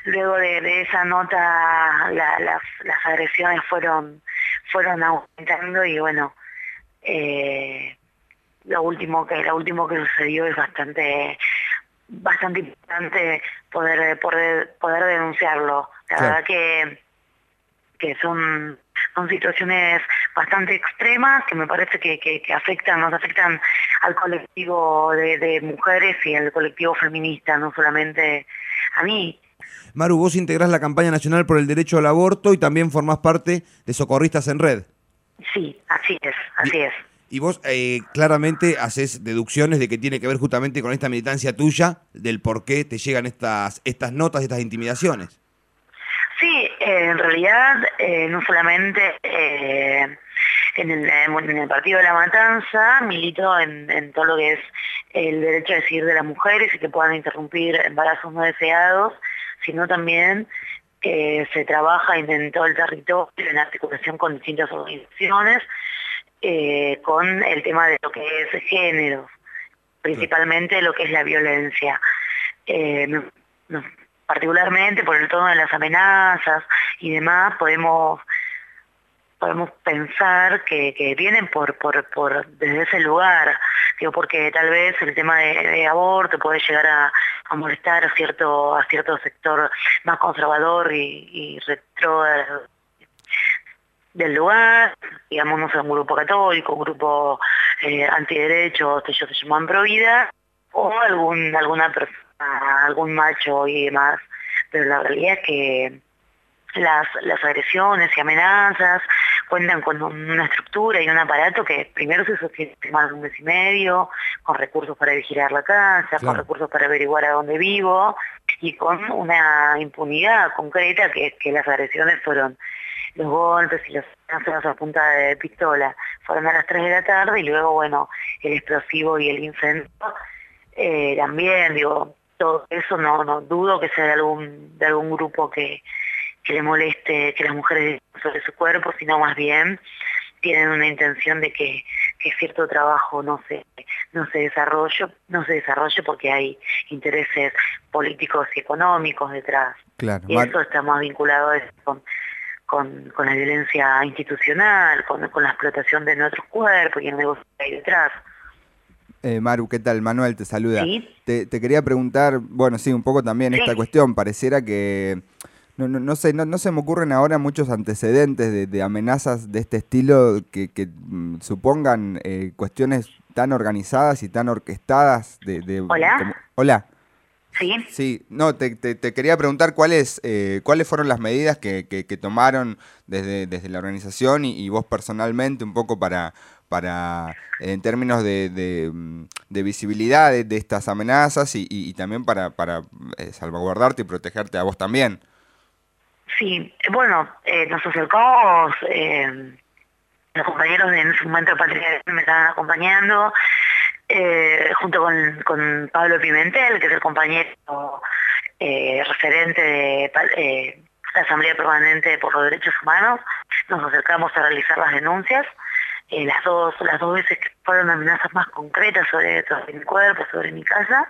luego de esa nota las agresiones fueron aumentando y bueno, eh, lo último que sucedió es bastante importante poder denunciarlo. La Claro. verdad que son situaciones bastante extremas que me parece que nos afectan al colectivo de mujeres y al colectivo feminista, no solamente a mí. Maru, vos integrás la campaña nacional por el derecho al aborto y también formás parte de Socorristas en Red. Sí, así es, Bien. así es. Y vos claramente haces deducciones de que tiene que ver justamente con esta militancia tuya, del por qué te llegan estas notas, estas intimidaciones. Sí, en realidad no solamente en el Partido de la Matanza milito en todo lo que es el derecho a decidir de las mujeres y que puedan interrumpir embarazos no deseados, sino también se trabaja en todo el territorio en articulación con distintas organizaciones con el tema de lo que es género, Claro. principalmente lo que es la violencia. Eh, no- no- Particularmente por el tono de las amenazas y demás, podemos pensar que vienen desde ese lugar, digo, porque tal vez el tema de aborto puede llegar a molestar a cierto sector más conservador y retrógrado del lugar, digamos, no sé, un grupo católico, un grupo antiderechos, ellos se llaman Provida, o alguna persona, algún macho y demás. Pero la realidad es que las agresiones y amenazas cuentan con una estructura y un aparato que primero se sostiene hace más de un mes y medio, con recursos para vigilar la casa, con Claro. recursos para averiguar a dónde vivo, y con una impunidad concreta que las agresiones fueron los golpes y las amenazas a punta de pistola fueron a las 3 de la tarde y luego, bueno, el explosivo y el incendio también, digo, todo eso no dudo que sea de algún grupo que le moleste que las mujeres decidan sobre su cuerpo, sino más bien tienen una intención de que cierto trabajo no se desarrolle porque hay intereses políticos y económicos detrás. Claro, Y eso está más vinculado a eso, con la violencia institucional, con la explotación de nuestros cuerpos y el negocio que hay detrás. Maru, ¿qué tal? Manuel te saluda. ¿Sí? Te quería preguntar, bueno, sí, un poco también esta Sí. cuestión. Pareciera que, no sé, no se me ocurren ahora muchos antecedentes de amenazas de este estilo que supongan cuestiones tan organizadas y tan orquestadas ¿Hola? como... Hola. ¿Sí? Sí, no, te quería preguntar cuáles fueron las medidas que tomaron desde la organización y vos personalmente un poco para en términos de visibilidad de estas amenazas y también para salvaguardarte y protegerte a vos también. Sí. Bueno, nos acercamos, los compañeros en ese momento de Patria me estaban acompañando, junto con Pablo Pimentel, que es el compañero referente de la Asamblea Permanente por los Derechos Humanos. Nos acercamos a realizar las denuncias. Las dos veces que fueron amenazas más concretas sobre mi cuerpo, sobre mi casa.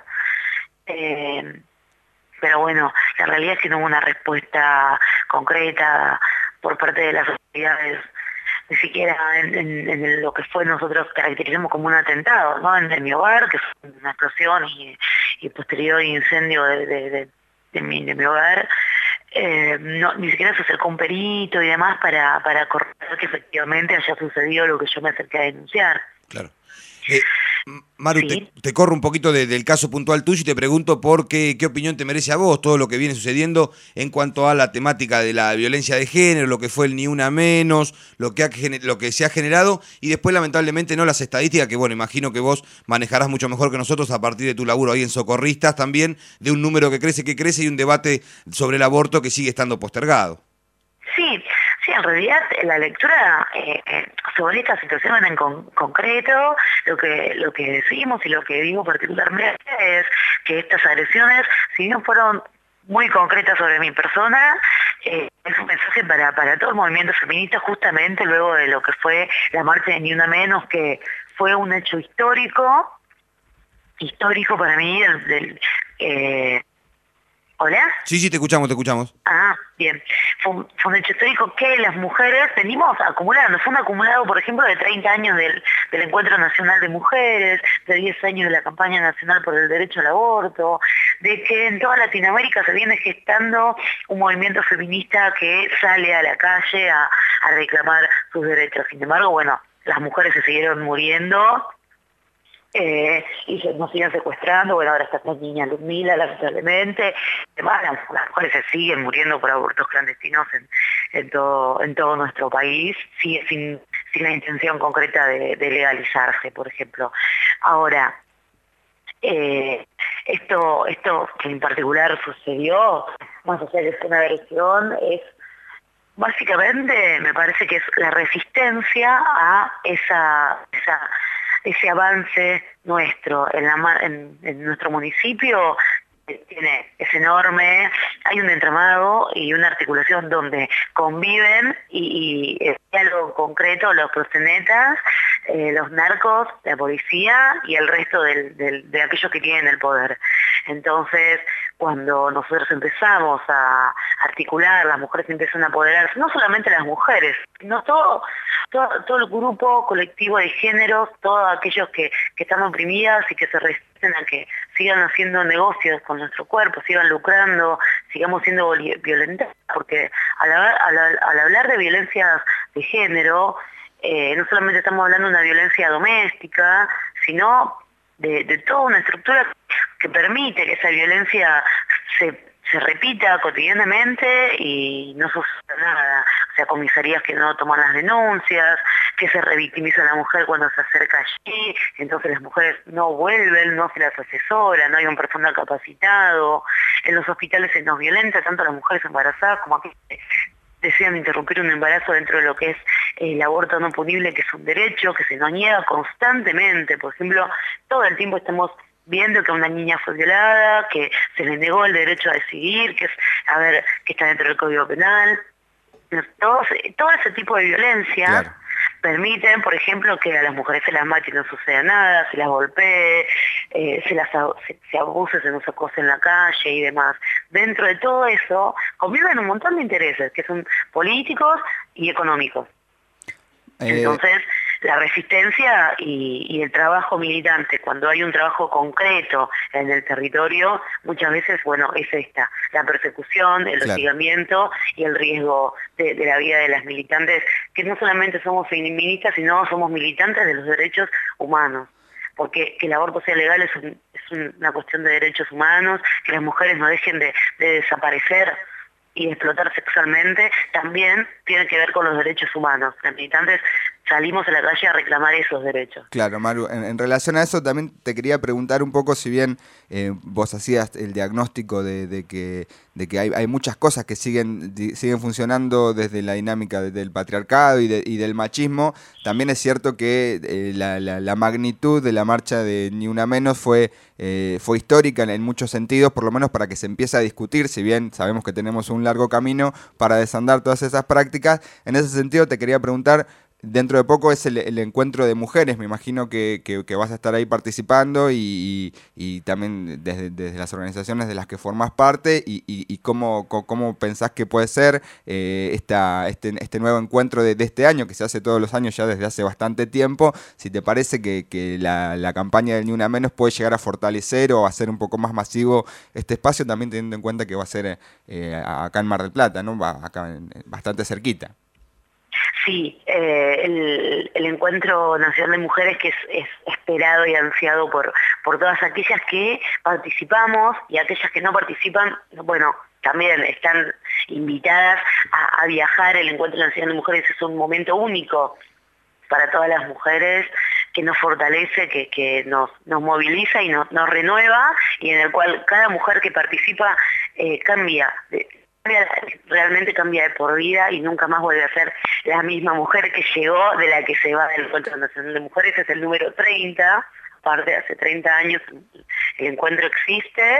Eh, pero bueno, la realidad es que no hubo una respuesta concreta por parte de las autoridades, ni siquiera en lo que fue nosotros caracterizamos como un atentado, ¿no? En mi hogar, que fue una explosión y posterior incendio de mi hogar. No, ni siquiera se acercó un perito y demás para corroborar que efectivamente haya sucedido lo que yo me acerqué a denunciar. Claro. Eh, Maru, Sí. te corro un poquito del caso puntual tuyo y te pregunto por qué opinión te merece a vos todo lo que viene sucediendo en cuanto a la temática de la violencia de género, lo que fue el Ni Una Menos, lo que se ha generado y después lamentablemente no las estadísticas que, bueno, imagino que vos manejarás mucho mejor que nosotros a partir de tu laburo ahí en Socorristas también, de un número que crece y un debate sobre el aborto que sigue estando postergado. Sí, sí, en realidad la lectura sobre esta situación en concreto, lo que decimos y lo que digo particularmente es que estas agresiones, si bien fueron muy concretas sobre mi persona, es un mensaje para todo el movimiento feminista justamente luego de lo que fue la marcha de Ni Una Menos, que fue un hecho histórico para mí, eh, ¿Hola? Sí, sí, te escuchamos, te escuchamos. Ah, bien. Fue un hecho histórico que las mujeres venimos acumulando. Fue un acumulado, por ejemplo, de 30 años del Encuentro Nacional de Mujeres, de 10 años de la campaña nacional por el derecho al aborto, de que en toda Latinoamérica se viene gestando un movimiento feminista que sale a la calle a reclamar sus derechos. Sin embargo, bueno, las mujeres se siguieron muriendo y nos siguen secuestrando. Bueno, ahora está esta niña Ludmila, lamentablemente. Además, las mujeres se siguen muriendo por abortos clandestinos en todo nuestro país, sigue sin la intención concreta de legalizarse, por ejemplo. Ahora, esto que en particular sucedió, más allá de que es una agresión, es básicamente, me parece que es la resistencia a ese avance nuestro en nuestro municipio. Es enorme, hay un entramado y una articulación donde conviven y el diálogo concreto, los proxenetas, los narcos, la policía y el resto de aquellos que tienen el poder. Entonces, cuando nosotros empezamos a articular, las mujeres empiezan a apoderarse, no solamente las mujeres, sino todo el grupo colectivo de géneros, todos aquellos que están oprimidas y que se resisten a que sigan haciendo negocios con nuestro cuerpo, sigan lucrando, sigamos siendo violentadas, porque al hablar de violencia de género, no solamente estamos hablando de una violencia doméstica, sino de toda una estructura que permite que esa violencia se repita cotidianamente y no suceda nada. O sea, comisarías que no toman las denuncias, que se revictimiza a la mujer cuando se acerca allí, entonces las mujeres no vuelven, no se las asesora, no hay un personal capacitado, en los hospitales se nos violenta tanto a las mujeres embarazadas como a que desean interrumpir un embarazo dentro de lo que es el aborto no punible, que es un derecho que se nos niega constantemente. Por ejemplo, todo el tiempo estamos viendo que una niña fue violada, que se le negó el derecho a decidir, que está dentro del Código Penal. Todo ese tipo de violencia, claro, permiten, por ejemplo, que a las mujeres se las mate y no suceda nada, se las golpee, se abuse, se nos acose en la calle y demás. Dentro de todo eso conviven un montón de intereses que son políticos y económicos. Entonces, la resistencia y el trabajo militante, cuando hay un trabajo concreto en el territorio, muchas veces, bueno, es la persecución, el hostigamiento y el riesgo de la vida de las militantes, que no solamente somos feministas, sino somos militantes de los derechos humanos. Porque que el aborto sea legal es una cuestión de derechos humanos, que las mujeres no dejen de desaparecer y de explotar sexualmente, también tiene que ver con los derechos humanos. Los militantes salimos a la calle a reclamar esos derechos. Claro, Maru, en relación a eso también te quería preguntar un poco, si bien vos hacías el diagnóstico de que hay muchas cosas que siguen funcionando desde la dinámica del patriarcado y del machismo, también es cierto que la magnitud de la marcha de Ni Una Menos fue histórica en muchos sentidos, por lo menos para que se empiece a discutir, si bien sabemos que tenemos un largo camino para desandar todas esas prácticas. En ese sentido te quería preguntar, dentro de poco es el encuentro de mujeres, me imagino que vas a estar ahí participando y también desde las organizaciones de las que formás parte y cómo pensás que puede ser este nuevo encuentro de este año, que se hace todos los años ya desde hace bastante tiempo. Si te parece que la campaña del Ni Una Menos puede llegar a fortalecer o a hacer un poco más masivo este espacio, también teniendo en cuenta que va a ser acá en Mar del Plata, ¿no? Acá bastante cerquita. Sí, el Encuentro Nacional de Mujeres, que es esperado y ansiado por todas aquellas que participamos, y aquellas que no participan, bueno, también están invitadas a viajar. El Encuentro Nacional de Mujeres es un momento único para todas las mujeres, que nos fortalece, que nos moviliza y nos renueva, y en el cual cada mujer que participa realmente cambia de por vida y nunca más vuelve a ser la misma mujer que llegó, de la que se va del Encuentro Nacional de Mujeres. Es el número 30, aparte hace 30 años el encuentro existe.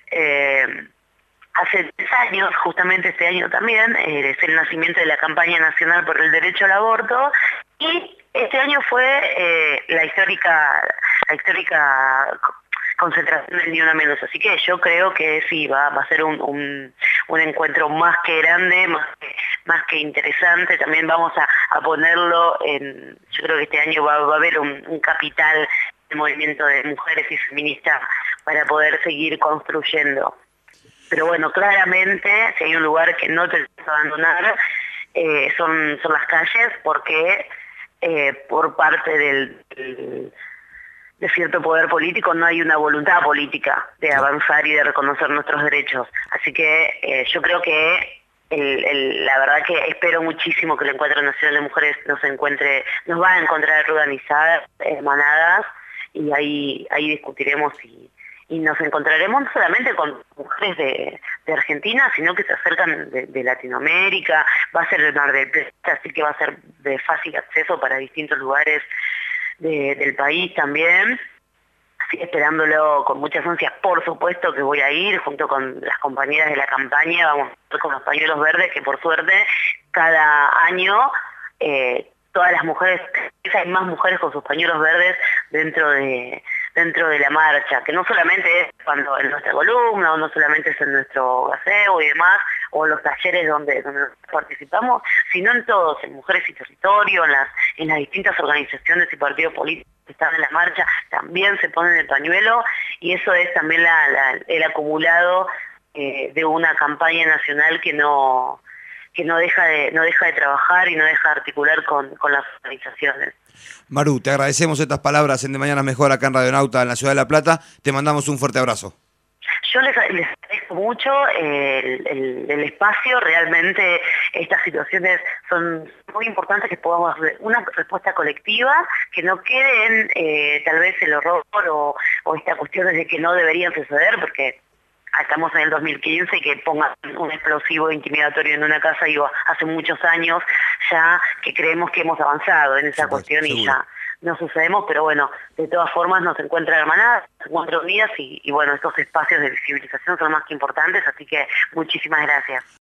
Hace 3 años, justamente este año también, es el nacimiento de la campaña nacional por el derecho al aborto, y este año fue la histórica concentración del Ni Una Menos. Así que yo creo que sí, va a ser un encuentro más que grande, más que interesante. También vamos a ponerlo en, yo creo que este año va a haber un capital de movimiento de mujeres y feministas para poder seguir construyendo. Pero bueno, claramente, si hay un lugar que no tenemos que abandonar, son las calles, porque por parte de cierto poder político no hay una voluntad política de avanzar y de reconocer nuestros derechos. Así que yo creo que la verdad que espero muchísimo que el Encuentro Nacional de Mujeres nos va a encontrar organizadas, hermanadas, y ahí discutiremos y nos encontraremos no solamente con mujeres de Argentina, sino que se acercan de Latinoamérica. Va a ser el Mar del Plata, así que va a ser de fácil acceso para distintos lugares del país también. Así que esperándolo con muchas ansias. Por supuesto que voy a ir junto con las compañeras de la campaña, vamos a estar con los pañuelos verdes, que por suerte cada año todas las mujeres, hay más mujeres con sus pañuelos verdes dentro de la marcha, que no solamente es cuando en nuestra columna, o no solamente es en nuestro gaseo y demás, o los talleres donde participamos, sino en todos, en Mujeres y Territorio, en las distintas organizaciones y partidos políticos que están en la marcha, también se ponen el pañuelo, y eso es también el acumulado de una campaña nacional que no deja de trabajar y no deja de articular con las organizaciones. Maru, te agradecemos estas palabras en De Mañana Mejor acá en Radionauta en la Ciudad de La Plata. Te mandamos un fuerte abrazo. Yo les agradezco mucho el espacio. Realmente estas situaciones son muy importantes, que podamos dar una respuesta colectiva, que no quede en tal vez el horror o esta cuestión de que no deberían suceder, porque estamos en el 2015 y que pongan un explosivo intimidatorio en una casa, digo, hace muchos años ya que creemos que hemos avanzado en esa cuestión, seguro. Y ya no sucedemos, pero bueno, de todas formas nos encuentran hermanadas, nos encuentran unidas y bueno, estos espacios de visibilización son más que importantes, así que muchísimas gracias.